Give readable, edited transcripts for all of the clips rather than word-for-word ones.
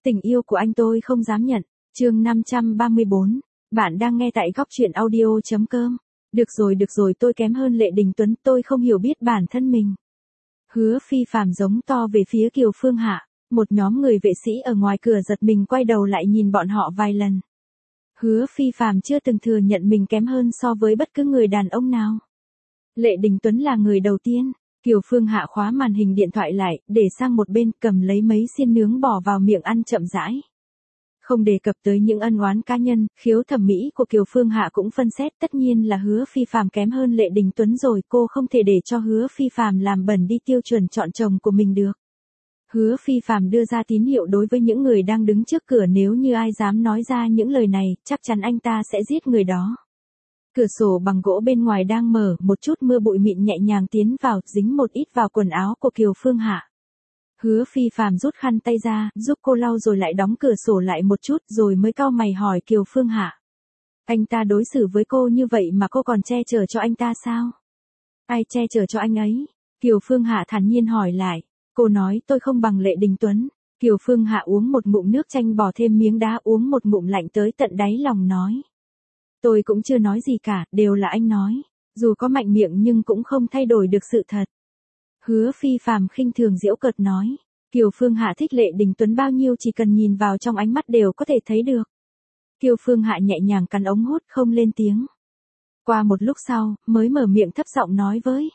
Tình yêu của anh tôi không dám nhận. Chương 534. Bạn đang nghe tại góc truyện audio.com. Được rồi, tôi kém hơn Lệ Đình Tuấn, tôi không hiểu biết bản thân mình. Hứa Phi Phàm giống to về phía Kiều Phương Hạ. Một nhóm người vệ sĩ ở ngoài cửa giật mình quay đầu lại nhìn bọn họ vài lần. Hứa Phi Phàm chưa từng thừa nhận mình kém hơn so với bất cứ người đàn ông nào. Lệ Đình Tuấn là người đầu tiên. Kiều Phương Hạ khóa màn hình điện thoại lại, để sang một bên, cầm lấy mấy xiên nướng bỏ vào miệng ăn chậm rãi. Không đề cập tới những ân oán cá nhân, khiếu thẩm mỹ của Kiều Phương Hạ cũng phân xét, tất nhiên là Hứa Phi Phàm kém hơn Lệ Đình Tuấn rồi, cô không thể để cho Hứa Phi Phàm làm bẩn đi tiêu chuẩn chọn chồng của mình được. Hứa Phi Phàm đưa ra tín hiệu đối với những người đang đứng trước cửa, nếu như ai dám nói ra những lời này, chắc chắn anh ta sẽ giết người đó. Cửa sổ bằng gỗ bên ngoài đang mở, một chút mưa bụi mịn nhẹ nhàng tiến vào, dính một ít vào quần áo của Kiều Phương Hạ. Hứa Phi Phàm rút khăn tay ra, giúp cô lau rồi lại đóng cửa sổ lại một chút, rồi mới cau mày hỏi Kiều Phương Hạ. Anh ta đối xử với cô như vậy mà cô còn che chở cho anh ta sao? Ai che chở cho anh ấy? Kiều Phương Hạ thản nhiên hỏi lại. Cô nói tôi không bằng Lệ Đình Tuấn. Kiều Phương Hạ uống một ngụm nước chanh bỏ thêm miếng đá, uống một ngụm lạnh tới tận đáy lòng nói. Tôi cũng chưa nói gì cả, đều là anh nói. Dù có mạnh miệng nhưng cũng không thay đổi được sự thật. Hứa Phi Phàm khinh thường giễu cợt nói. Kiều Phương Hạ thích Lệ Đình Tuấn bao nhiêu chỉ cần nhìn vào trong ánh mắt đều có thể thấy được. Kiều Phương Hạ nhẹ nhàng cắn ống hút không lên tiếng. Qua một lúc sau, mới mở miệng thấp giọng nói với.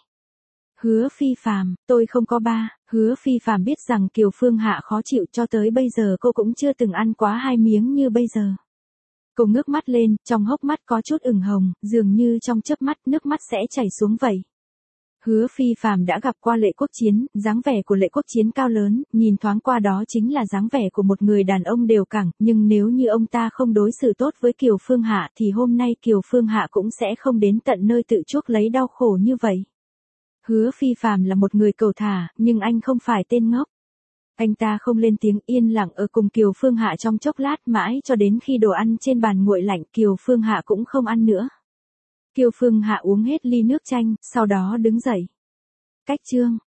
Hứa Phi Phàm, tôi không có ba. Hứa Phi Phàm biết rằng Kiều Phương Hạ khó chịu, cho tới bây giờ cô cũng chưa từng ăn quá 2 miếng như bây giờ. Cô ngước mắt lên, trong hốc mắt có chút ửng hồng, dường như trong chớp mắt nước mắt sẽ chảy xuống vậy. Hứa Phi Phàm đã gặp qua Lệ Quốc Chiến, dáng vẻ của Lệ Quốc Chiến cao lớn, nhìn thoáng qua đó chính là dáng vẻ của một người đàn ông đều cẳng, nhưng nếu như ông ta không đối xử tốt với Kiều Phương Hạ thì hôm nay Kiều Phương Hạ cũng sẽ không đến tận nơi tự chuốc lấy đau khổ như vậy. Hứa Phi Phàm là một người cầu thả, nhưng anh không phải tên ngốc. Anh ta không lên tiếng, yên lặng ở cùng Kiều Phương Hạ trong chốc lát, mãi cho đến khi đồ ăn trên bàn nguội lạnh, Kiều Phương Hạ cũng không ăn nữa. Kiều Phương Hạ uống hết ly nước chanh, sau đó đứng dậy. Cách chương.